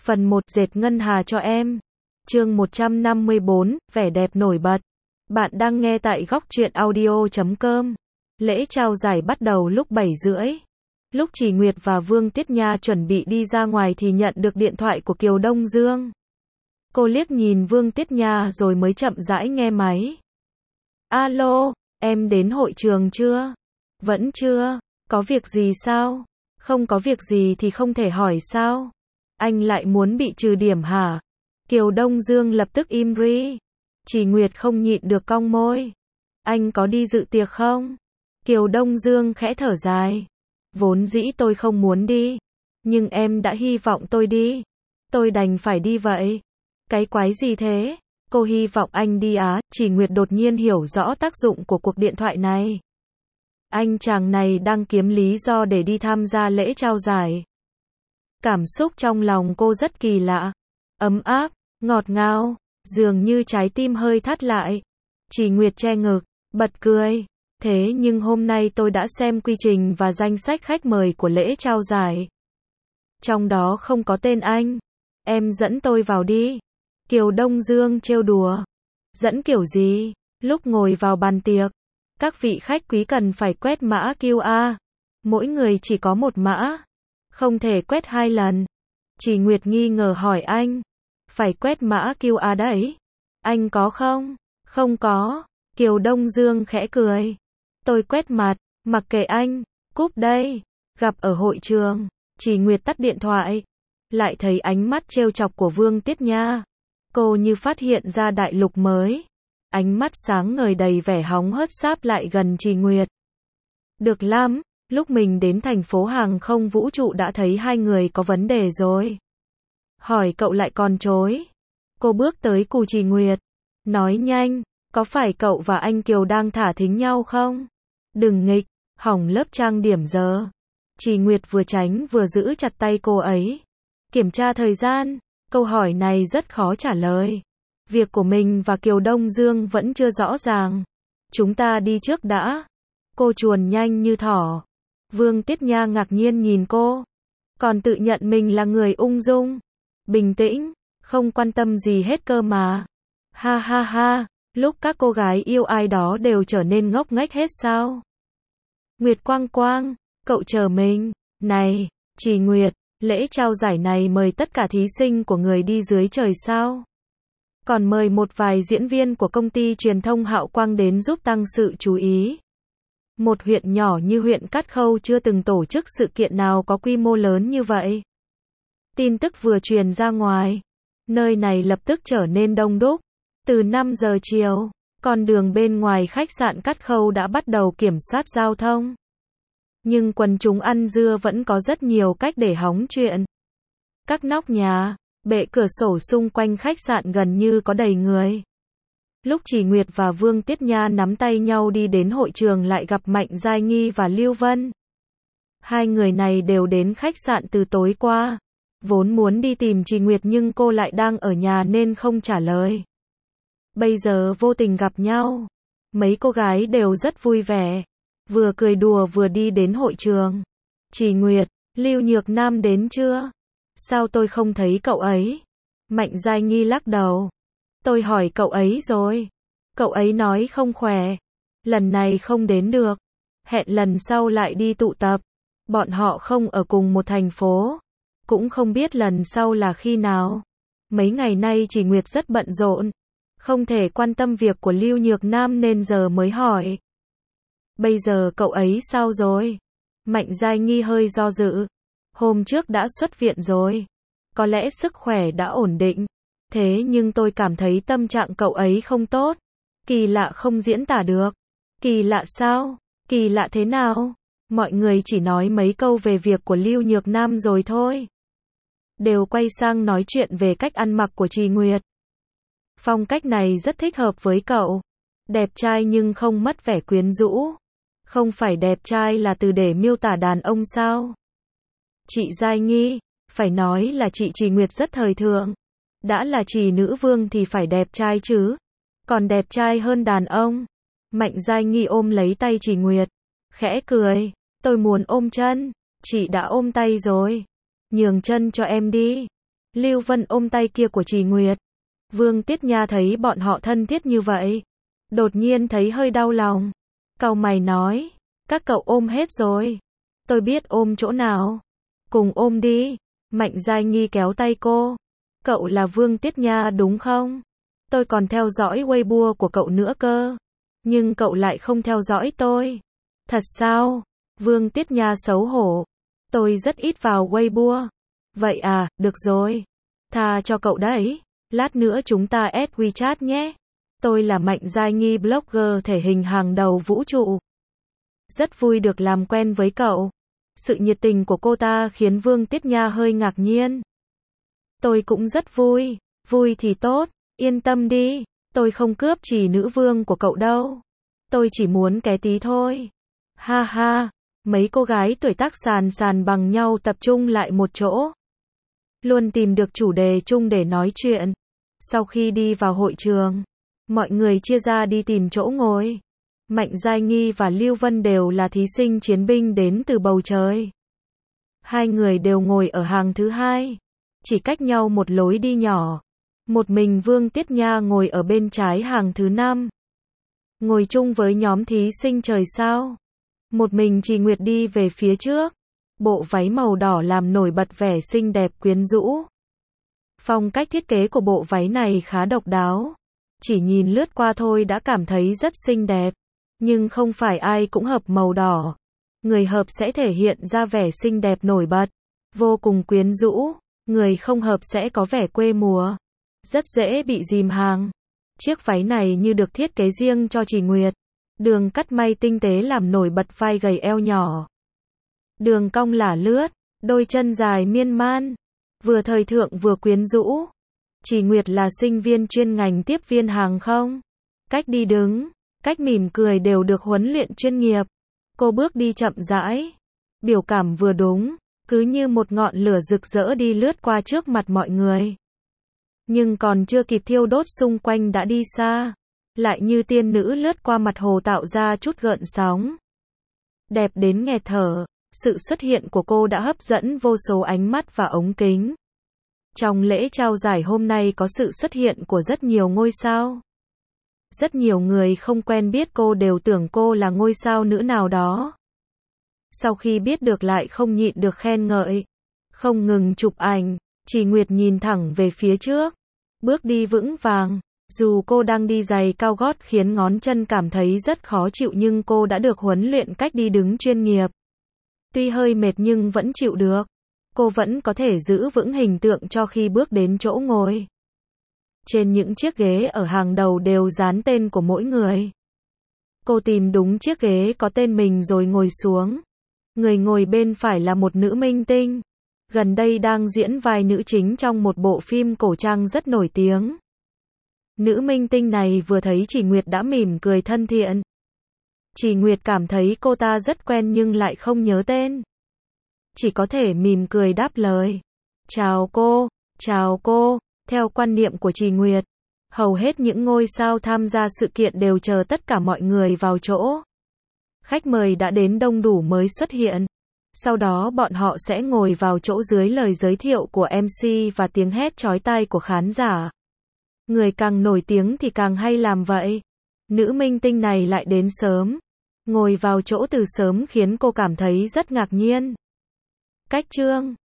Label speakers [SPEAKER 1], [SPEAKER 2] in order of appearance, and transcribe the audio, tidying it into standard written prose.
[SPEAKER 1] Phần 1 dệt ngân hà cho em. Chương 154, vẻ đẹp nổi bật. Bạn đang nghe tại góc truyện audio.com. Lễ trao giải bắt đầu lúc 7:30. Lúc Chỉ Nguyệt và Vương Tiết Nha chuẩn bị đi ra ngoài thì nhận được điện thoại của Kiều Đông Dương. Cô liếc nhìn Vương Tiết Nha rồi mới chậm rãi nghe máy. Alo, em đến hội trường chưa? Vẫn chưa, có việc gì sao? Không có việc gì thì không thể hỏi sao? Anh lại muốn bị trừ điểm hả? Kiều Đông Dương lập tức im ri. Chỉ Nguyệt không nhịn được cong môi. Anh có đi dự tiệc không? Kiều Đông Dương khẽ thở dài. Vốn dĩ tôi không muốn đi. Nhưng em đã hy vọng tôi đi. Tôi đành phải đi vậy. Cái quái gì thế? Cô hy vọng anh đi á? Chỉ Nguyệt đột nhiên hiểu rõ tác dụng của cuộc điện thoại này. Anh chàng này đang kiếm lý do để đi tham gia lễ trao giải. Cảm xúc trong lòng cô rất kỳ lạ. Ấm áp, ngọt ngào, dường như trái tim hơi thắt lại. Chỉ Nguyệt che ngực, bật cười. Thế nhưng hôm nay tôi đã xem quy trình và danh sách khách mời của lễ trao giải. Trong đó không có tên anh. Em dẫn tôi vào đi. Kiều Đông Dương trêu đùa. Dẫn kiểu gì? Lúc ngồi vào bàn tiệc, các vị khách quý cần phải quét mã QR. Mỗi người chỉ có một mã. Không thể quét 2 lần. Chỉ Nguyệt nghi ngờ hỏi anh. Phải quét mã QR đấy. Anh có không? Không có. Kiều Đông Dương khẽ cười. Tôi quét mặt, mặc kệ anh. Cúp đây. Gặp ở hội trường. Chỉ Nguyệt tắt điện thoại. Lại thấy ánh mắt trêu chọc của Vương Tiết Nha. Cô như phát hiện ra đại lục mới. Ánh mắt sáng ngời đầy vẻ hóng hớt sáp lại gần Chỉ Nguyệt. Được lắm, lúc mình đến thành phố hàng không vũ trụ đã thấy hai người có vấn đề rồi. Hỏi cậu lại còn chối. Cô bước tới cù Chỉ Nguyệt. Nói nhanh, có phải cậu và anh Kiều đang thả thính nhau không? Đừng nghịch, hỏng lớp trang điểm giờ. Chỉ Nguyệt vừa tránh vừa giữ chặt tay cô ấy. Kiểm tra thời gian, câu hỏi này rất khó trả lời. Việc của mình và Kiều Đông Dương vẫn chưa rõ ràng. Chúng ta đi trước đã. Cô chuồn nhanh như thỏ. Vương Tiết Nha ngạc nhiên nhìn cô. Còn tự nhận mình là người ung dung, bình tĩnh, không quan tâm gì hết cơ mà. Ha ha ha, lúc các cô gái yêu ai đó đều trở nên ngốc nghếch hết sao? Nguyệt Quang Quang, cậu chờ mình. Này, Chỉ Nguyệt, lễ trao giải này mời tất cả thí sinh của người đi dưới trời sao? Còn mời một vài diễn viên của công ty truyền thông Hạo Quang đến giúp tăng sự chú ý. Một huyện nhỏ như huyện Cát Khâu chưa từng tổ chức sự kiện nào có quy mô lớn như vậy. Tin tức vừa truyền ra ngoài, nơi này lập tức trở nên đông đúc. Từ 5 giờ chiều, con đường bên ngoài khách sạn Cát Khâu đã bắt đầu kiểm soát giao thông. Nhưng quần chúng ăn dưa vẫn có rất nhiều cách để hóng chuyện. Các nóc nhà, bệ cửa sổ xung quanh khách sạn gần như có đầy người. Lúc Chỉ Nguyệt và Vương Tiết Nha nắm tay nhau đi đến hội trường lại gặp Mạnh Giai Nghi và Lưu Vân. Hai người này đều đến khách sạn từ tối qua. Vốn muốn đi tìm Chỉ Nguyệt nhưng cô lại đang ở nhà nên không trả lời. Bây giờ vô tình gặp nhau. Mấy cô gái đều rất vui vẻ. Vừa cười đùa vừa đi đến hội trường. Chỉ Nguyệt, Lưu Nhược Nam đến chưa? Sao tôi không thấy cậu ấy? Mạnh Giai Nghi lắc đầu. Tôi hỏi cậu ấy rồi. Cậu ấy nói không khỏe. Lần này không đến được. Hẹn lần sau lại đi tụ tập. Bọn họ không ở cùng một thành phố. Cũng không biết lần sau là khi nào. Mấy ngày nay Chỉ Nguyệt rất bận rộn. Không thể quan tâm việc của Lưu Nhược Nam nên giờ mới hỏi. Bây giờ cậu ấy sao rồi? Mạnh Giai Nghi hơi do dự. Hôm trước đã xuất viện rồi. Có lẽ sức khỏe đã ổn định. Thế nhưng tôi cảm thấy tâm trạng cậu ấy không tốt. Kỳ lạ không diễn tả được. Kỳ lạ sao? Kỳ lạ thế nào? Mọi người chỉ nói mấy câu về việc của Lưu Nhược Nam rồi thôi. Đều quay sang nói chuyện về cách ăn mặc của Chỉ Nguyệt. Phong cách này rất thích hợp với cậu. Đẹp trai nhưng không mất vẻ quyến rũ. Không phải đẹp trai là từ để miêu tả đàn ông sao? Chị Giai Nghi, phải nói là chị Chỉ Nguyệt rất thời thượng. Đã là Chỉ nữ vương thì phải đẹp trai chứ. Còn đẹp trai hơn đàn ông. Mạnh Giai Nghi ôm lấy tay Chỉ Nguyệt. Khẽ cười. Tôi muốn ôm chân. Chị đã ôm tay rồi. Nhường chân cho em đi. Lưu Vân ôm tay kia của Trì Nguyệt. Vương Tiết Nha thấy bọn họ thân thiết như vậy, đột nhiên thấy hơi đau lòng. Cau mày nói, các cậu ôm hết rồi. Tôi biết ôm chỗ nào. Cùng ôm đi. Mạnh Giai Nghi kéo tay cô. Cậu là Vương Tiết Nha đúng không? Tôi còn theo dõi Weibo của cậu nữa cơ. Nhưng cậu lại không theo dõi tôi. Thật sao? Vương Tiết Nha xấu hổ. Tôi rất ít vào Weibo. Vậy à, được rồi. Tha cho cậu đấy. Lát nữa chúng ta add WeChat nhé. Tôi là Mạnh Giai Nghi, blogger thể hình hàng đầu vũ trụ. Rất vui được làm quen với cậu. Sự nhiệt tình của cô ta khiến Vương Tiết Nha hơi ngạc nhiên. Tôi cũng rất vui. Vui thì tốt. Yên tâm đi. Tôi không cướp Trì nữ vương của cậu đâu. Tôi chỉ muốn ké tí thôi. Ha ha. Mấy cô gái tuổi tác sàn sàn bằng nhau tập trung lại một chỗ. Luôn tìm được chủ đề chung để nói chuyện. Sau khi đi vào hội trường, mọi người chia ra đi tìm chỗ ngồi. Mạnh Giai Nghi và Lưu Vân đều là thí sinh chiến binh đến từ bầu trời. Hai người đều ngồi ở hàng thứ hai, chỉ cách nhau một lối đi nhỏ. Một mình Vương Tiết Nha ngồi ở bên trái hàng thứ 5. Ngồi chung với nhóm thí sinh trời sao. Một mình Trì Nguyệt đi về phía trước. Bộ váy màu đỏ làm nổi bật vẻ xinh đẹp quyến rũ. Phong cách thiết kế của bộ váy này khá độc đáo. Chỉ nhìn lướt qua thôi đã cảm thấy rất xinh đẹp. Nhưng không phải ai cũng hợp màu đỏ. Người hợp sẽ thể hiện ra vẻ xinh đẹp nổi bật, vô cùng quyến rũ. Người không hợp sẽ có vẻ quê mùa, rất dễ bị dìm hàng. Chiếc váy này như được thiết kế riêng cho Trì Nguyệt. Đường cắt may tinh tế làm nổi bật vai gầy eo nhỏ. Đường cong lả lướt, đôi chân dài miên man. Vừa thời thượng vừa quyến rũ. Trì Nguyệt là sinh viên chuyên ngành tiếp viên hàng không. Cách đi đứng, cách mỉm cười đều được huấn luyện chuyên nghiệp. Cô bước đi chậm rãi. Biểu cảm vừa đúng, cứ như một ngọn lửa rực rỡ đi lướt qua trước mặt mọi người. Nhưng còn chưa kịp thiêu đốt xung quanh đã đi xa. Lại như tiên nữ lướt qua mặt hồ tạo ra chút gợn sóng. Đẹp đến nghẹt thở, sự xuất hiện của cô đã hấp dẫn vô số ánh mắt và ống kính. Trong lễ trao giải hôm nay có sự xuất hiện của rất nhiều ngôi sao. Rất nhiều người không quen biết cô đều tưởng cô là ngôi sao nữ nào đó. Sau khi biết được lại không nhịn được khen ngợi. Không ngừng chụp ảnh, Trì Nguyệt nhìn thẳng về phía trước. Bước đi vững vàng. Dù cô đang đi giày cao gót khiến ngón chân cảm thấy rất khó chịu nhưng cô đã được huấn luyện cách đi đứng chuyên nghiệp. Tuy hơi mệt nhưng vẫn chịu được. Cô vẫn có thể giữ vững hình tượng cho khi bước đến chỗ ngồi. Trên những chiếc ghế ở hàng đầu đều dán tên của mỗi người. Cô tìm đúng chiếc ghế có tên mình rồi ngồi xuống. Người ngồi bên phải là một nữ minh tinh. Gần đây đang diễn vai nữ chính trong một bộ phim cổ trang rất nổi tiếng. Nữ minh tinh này vừa thấy Trì Nguyệt đã mỉm cười thân thiện. Trì Nguyệt cảm thấy cô ta rất quen nhưng lại không nhớ tên. Chỉ có thể mỉm cười đáp lời. Chào cô, chào cô. Theo quan niệm của Trì Nguyệt, hầu hết những ngôi sao tham gia sự kiện đều chờ tất cả mọi người vào chỗ. Khách mời đã đến đông đủ mới xuất hiện. Sau đó bọn họ sẽ ngồi vào chỗ dưới lời giới thiệu của MC và tiếng hét chói tai của khán giả. Người càng nổi tiếng thì càng hay làm vậy. Nữ minh tinh này lại đến sớm. Ngồi vào chỗ từ sớm khiến cô cảm thấy rất ngạc nhiên. Cách chương